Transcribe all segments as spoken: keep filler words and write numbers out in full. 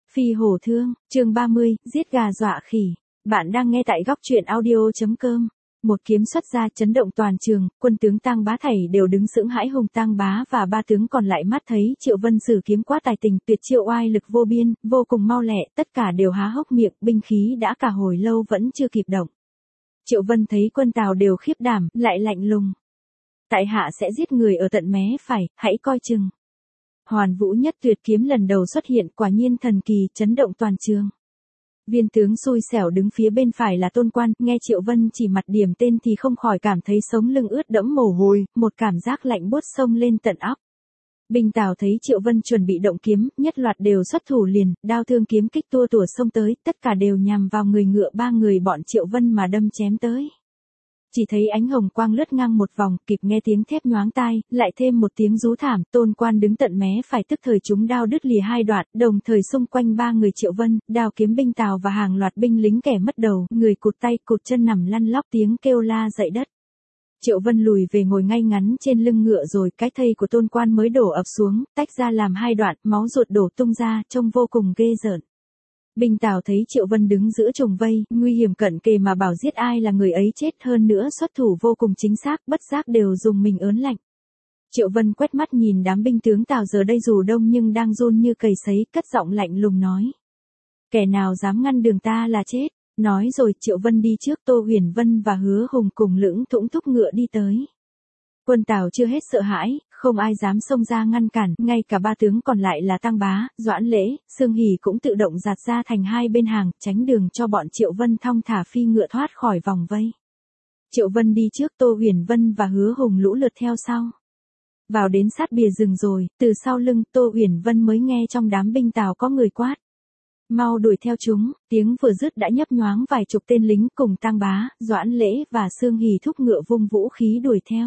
Phi hổ thương, chương ba mươi, giết gà dọa khỉ. Bạn đang nghe tại góc truyện audio.com. Một kiếm xuất ra chấn động toàn trường, quân tướng Tang Bá thảy đều đứng sững hãi hùng. Tang Bá và ba tướng còn lại mắt thấy Triệu Vân sử kiếm quá tài tình, tuyệt chiêu oai lực vô biên, vô cùng mau lẹ, tất cả đều há hốc miệng, binh khí đã cả hồi lâu vẫn chưa kịp động. Triệu Vân thấy quân Tào đều khiếp đảm, lại lạnh lùng. Tại hạ sẽ giết người ở tận mé phải, hãy coi chừng. Hoàn Vũ nhất tuyệt kiếm lần đầu xuất hiện, quả nhiên thần kỳ, chấn động toàn trường. Viên tướng xui xẻo đứng phía bên phải là Tôn Quan, nghe Triệu Vân chỉ mặt điểm tên thì không khỏi cảm thấy sống lưng ướt đẫm mồ hôi, một cảm giác lạnh buốt xông lên tận óc. Binh Tào thấy Triệu Vân chuẩn bị động kiếm, nhất loạt đều xuất thủ liền, đao thương kiếm kích tua tủa xông tới, tất cả đều nhằm vào người ngựa ba người bọn Triệu Vân mà đâm chém tới. Chỉ thấy ánh hồng quang lướt ngang một vòng, kịp nghe tiếng thép nhoáng tai, lại thêm một tiếng rú thảm, Tôn Quan đứng tận mé phải tức thời chúng đao đứt lìa hai đoạn, đồng thời xung quanh ba người Triệu Vân, đao kiếm binh Tào và hàng loạt binh lính kẻ mất đầu, người cụt tay cụt chân nằm lăn lóc tiếng kêu la dậy đất. Triệu Vân lùi về ngồi ngay ngắn trên lưng ngựa rồi cái thây của Tôn Quan mới đổ ập xuống, tách ra làm hai đoạn, máu ruột đổ tung ra, trông vô cùng ghê rợn. Binh Tào thấy Triệu Vân đứng giữa trùng vây, nguy hiểm cận kề mà bảo giết ai là người ấy chết, hơn nữa xuất thủ vô cùng chính xác, bất giác đều dùng mình ớn lạnh. Triệu Vân quét mắt nhìn đám binh tướng Tào giờ đây dù đông nhưng đang run như cầy sấy, cất giọng lạnh lùng nói. Kẻ nào dám ngăn đường ta là chết. Nói rồi Triệu Vân đi trước, Tô Huyền Vân và Hứa Hùng cùng lững thững thúc ngựa đi tới. Quân Tào chưa hết sợ hãi, không ai dám xông ra ngăn cản, ngay cả ba tướng còn lại là Tang Bá, Doãn Lễ, Sương Hỉ cũng tự động giạt ra thành hai bên hàng, tránh đường cho bọn Triệu Vân thong thả phi ngựa thoát khỏi vòng vây. Triệu Vân đi trước, Tô Huyền Vân và Hứa Hùng lũ lượt theo sau. Vào đến sát bìa rừng rồi, từ sau lưng Tô Huyền Vân mới nghe trong đám binh Tào có người quát. Mau đuổi theo chúng, tiếng vừa dứt đã nhấp nhoáng vài chục tên lính cùng Tang Bá, Doãn Lễ và Sương Hỉ thúc ngựa vung vũ khí đuổi theo.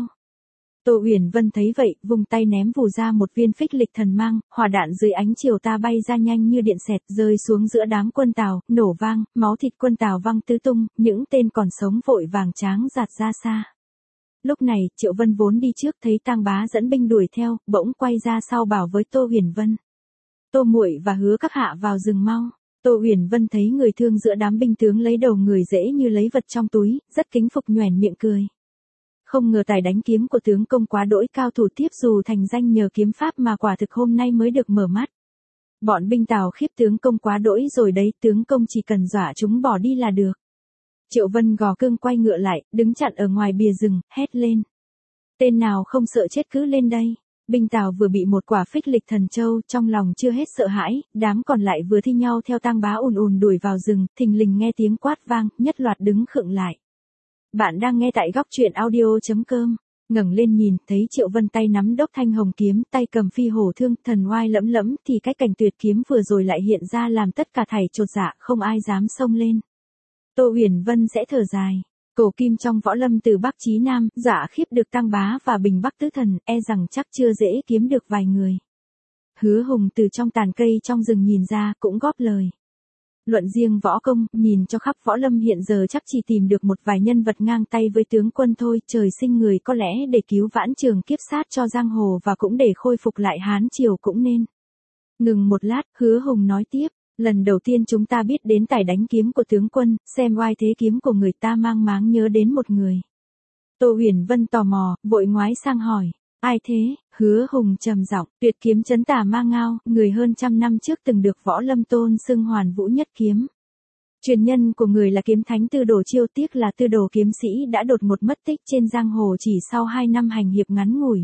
Tô Huyền Vân thấy vậy, vung tay ném vù ra một viên phích lịch thần mang, hỏa đạn dưới ánh chiều ta bay ra nhanh như điện xẹt, rơi xuống giữa đám quân Tào, nổ vang, máu thịt quân Tào văng tứ tung, những tên còn sống vội vàng tráng giạt ra xa. Lúc này, Triệu Vân vốn đi trước thấy Tang Bá dẫn binh đuổi theo, bỗng quay ra sau bảo với Tô Huyền Vân. Tô muội và Hứa các hạ vào rừng mau. Tô Huyền Vân thấy người thương giữa đám binh tướng lấy đầu người dễ như lấy vật trong túi, rất kính phục nhoẻn miệng cười. Không ngờ tài đánh kiếm của tướng công quá đỗi cao thủ, tiếp dù thành danh nhờ kiếm pháp mà quả thực hôm nay mới được mở mắt. Bọn binh Tào khiếp tướng công quá đỗi rồi đấy, tướng công chỉ cần dọa chúng bỏ đi là được. Triệu Vân gò cương quay ngựa lại, đứng chặn ở ngoài bìa rừng, hét lên. Tên nào không sợ chết cứ lên đây. Binh Tào vừa bị một quả phích lịch thần châu, trong lòng chưa hết sợ hãi, đám còn lại vừa thi nhau theo Tang Bá ùn ùn đuổi vào rừng, thình lình nghe tiếng quát vang, nhất loạt đứng khựng lại. Bạn đang nghe tại góc truyện audio.com. Ngẩng lên nhìn, thấy Triệu Vân tay nắm đốc thanh hồng kiếm, tay cầm phi hổ thương, thần oai lẫm lẫm, thì cái cảnh tuyệt kiếm vừa rồi lại hiện ra làm tất cả thảy chột dạ, không ai dám xông lên. Tô Huyền Vân sẽ thở dài. Cổ kim trong võ lâm từ Bắc chí Nam, dạ khiếp được Tang Bá và Bình Bắc tứ thần, e rằng chắc chưa dễ kiếm được vài người. Hứa Hùng từ trong tàn cây trong rừng nhìn ra, cũng góp lời. Luận riêng võ công, nhìn cho khắp võ lâm hiện giờ chắc chỉ tìm được một vài nhân vật ngang tay với tướng quân thôi, trời sinh người có lẽ để cứu vãn trường kiếp sát cho giang hồ và cũng để khôi phục lại Hán triều cũng nên. Ngừng một lát, Hứa Hùng nói tiếp. Lần đầu tiên chúng ta biết đến tài đánh kiếm của tướng quân, xem oai thế kiếm của người ta mang máng nhớ đến một người. Tô Huyền Vân tò mò, vội ngoái sang hỏi, ai thế? Hứa Hùng trầm giọng, tuyệt kiếm trấn tà ma ngao, người hơn trăm năm trước từng được võ lâm tôn xưng Hoàn Vũ nhất kiếm. Truyền nhân của người là kiếm thánh Tư Đồ Chiêu, tiếc là Tư Đồ kiếm sĩ đã đột ngột mất tích trên giang hồ chỉ sau hai năm hành hiệp ngắn ngủi.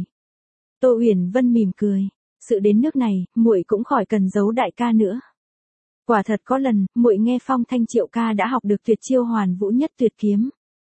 Tô Huyền Vân mỉm cười, sự đến nước này, muội cũng khỏi cần giấu đại ca nữa. Quả thật có lần, muội nghe phong thanh Triệu ca đã học được tuyệt chiêu Hoàn Vũ nhất tuyệt kiếm.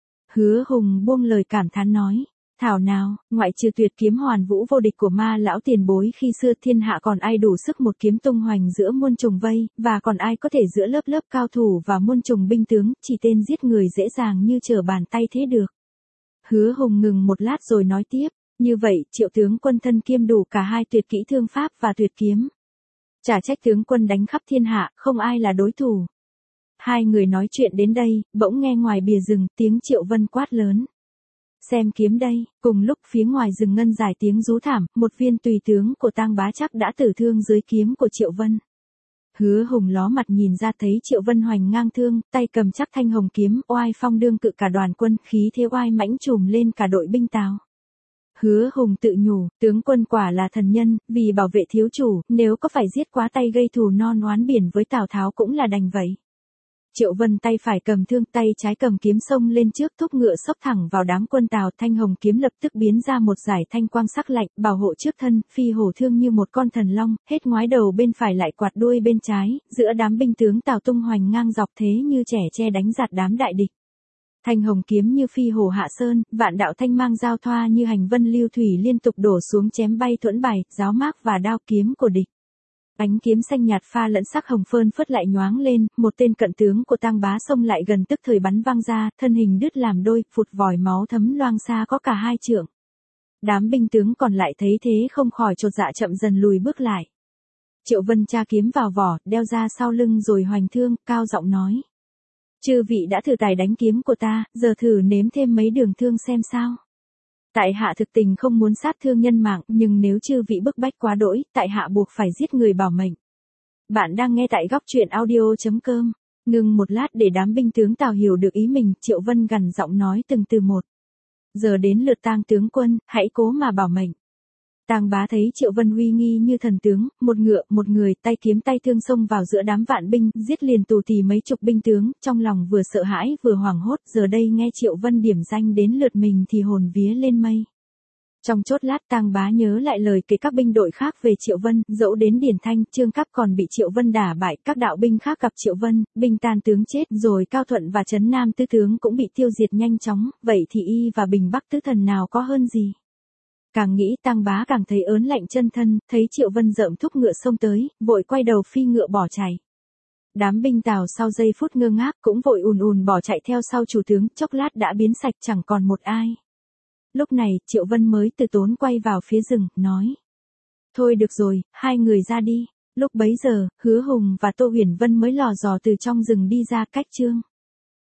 Hứa Hùng buông lời cảm thán nói, thảo nào, ngoại trừ tuyệt kiếm Hoàn Vũ vô địch của ma lão tiền bối khi xưa, thiên hạ còn ai đủ sức một kiếm tung hoành giữa muôn trùng vây, và còn ai có thể giữa lớp lớp cao thủ và muôn trùng binh tướng, chỉ tên giết người dễ dàng như trở bàn tay thế được. Hứa Hùng ngừng một lát rồi nói tiếp, như vậy, Triệu tướng quân thân kiêm đủ cả hai tuyệt kỹ thương pháp và tuyệt kiếm. Chả trách tướng quân đánh khắp thiên hạ, không ai là đối thủ. Hai người nói chuyện đến đây, bỗng nghe ngoài bìa rừng, tiếng Triệu Vân quát lớn. Xem kiếm đây, cùng lúc phía ngoài rừng ngân dài tiếng rú thảm, một viên tùy tướng của Tang Bá chắc đã tử thương dưới kiếm của Triệu Vân. Hứa Hùng ló mặt nhìn ra thấy Triệu Vân hoành ngang thương, tay cầm chắc thanh hồng kiếm, oai phong đương cự cả đoàn quân, khí thế oai mãnh trùm lên cả đội binh Tào. Hứa Hùng tự nhủ, tướng quân quả là thần nhân, vì bảo vệ thiếu chủ, nếu có phải giết quá tay gây thù non oán biển với Tào Tháo cũng là đành vậy. Triệu Vân tay phải cầm thương, tay trái cầm kiếm xông lên trước, thúc ngựa xốc thẳng vào đám quân Tào, thanh hồng kiếm lập tức biến ra một dải thanh quang sắc lạnh, bảo hộ trước thân, phi hổ thương như một con thần long, hết ngoái đầu bên phải lại quạt đuôi bên trái, giữa đám binh tướng Tào tung hoành ngang dọc thế như trẻ tre đánh giạt đám đại địch. Thanh hồng kiếm như phi hổ hạ sơn, vạn đạo thanh mang giao thoa như hành vân lưu thủy liên tục đổ xuống chém bay thuẫn bài, giáo mác và đao kiếm của địch. Ánh kiếm xanh nhạt pha lẫn sắc hồng phơn phất lại nhoáng lên, một tên cận tướng của Tang Bá xông lại gần tức thời bắn văng ra, thân hình đứt làm đôi, phụt vòi máu thấm loang xa có cả hai trượng. Đám binh tướng còn lại thấy thế không khỏi chột dạ chậm dần lùi bước lại. Triệu Vân tra kiếm vào vỏ, đeo ra sau lưng rồi hoành thương, cao giọng nói: "Chư vị đã thử tài đánh kiếm của ta, giờ thử nếm thêm mấy đường thương xem sao. Tại hạ thực tình không muốn sát thương nhân mạng, nhưng nếu chư vị bức bách quá đỗi, tại hạ buộc phải giết người bảo mệnh." Bạn đang nghe tại góc truyện audio chấm com. Ngừng một lát để đám binh tướng Tào hiểu được ý mình, Triệu Vân gằn giọng nói từng từ một: "Giờ đến lượt Tang tướng quân, hãy cố mà bảo mệnh." Tang Bá thấy Triệu Vân uy nghi như thần tướng, một ngựa, một người, tay kiếm tay thương xông vào giữa đám vạn binh, giết liền tù tì mấy chục binh tướng, trong lòng vừa sợ hãi vừa hoảng hốt, giờ đây nghe Triệu Vân điểm danh đến lượt mình thì hồn vía lên mây. Trong chốt lát Tang Bá nhớ lại lời kể các binh đội khác về Triệu Vân, dẫu đến Điển Thanh, Trương Cáp còn bị Triệu Vân đả bại, các đạo binh khác gặp Triệu Vân, binh tan tướng chết, rồi Cao Thuận và Trấn Nam tứ tướng cũng bị tiêu diệt nhanh chóng, vậy thì Y và Bình Bắc tứ thần nào có hơn gì? Càng nghĩ Tang Bá càng thấy ớn lạnh chân thân, thấy Triệu Vân rợm thúc ngựa xông tới, vội quay đầu phi ngựa bỏ chạy. Đám binh Tào sau giây phút ngơ ngác cũng vội ùn ùn bỏ chạy theo sau chủ tướng, chốc lát đã biến sạch chẳng còn một ai. Lúc này, Triệu Vân mới từ tốn quay vào phía rừng, nói: "Thôi được rồi, hai người ra đi." Lúc bấy giờ, Hứa Hùng và Tô Huyền Vân mới lò dò từ trong rừng đi ra cách Trương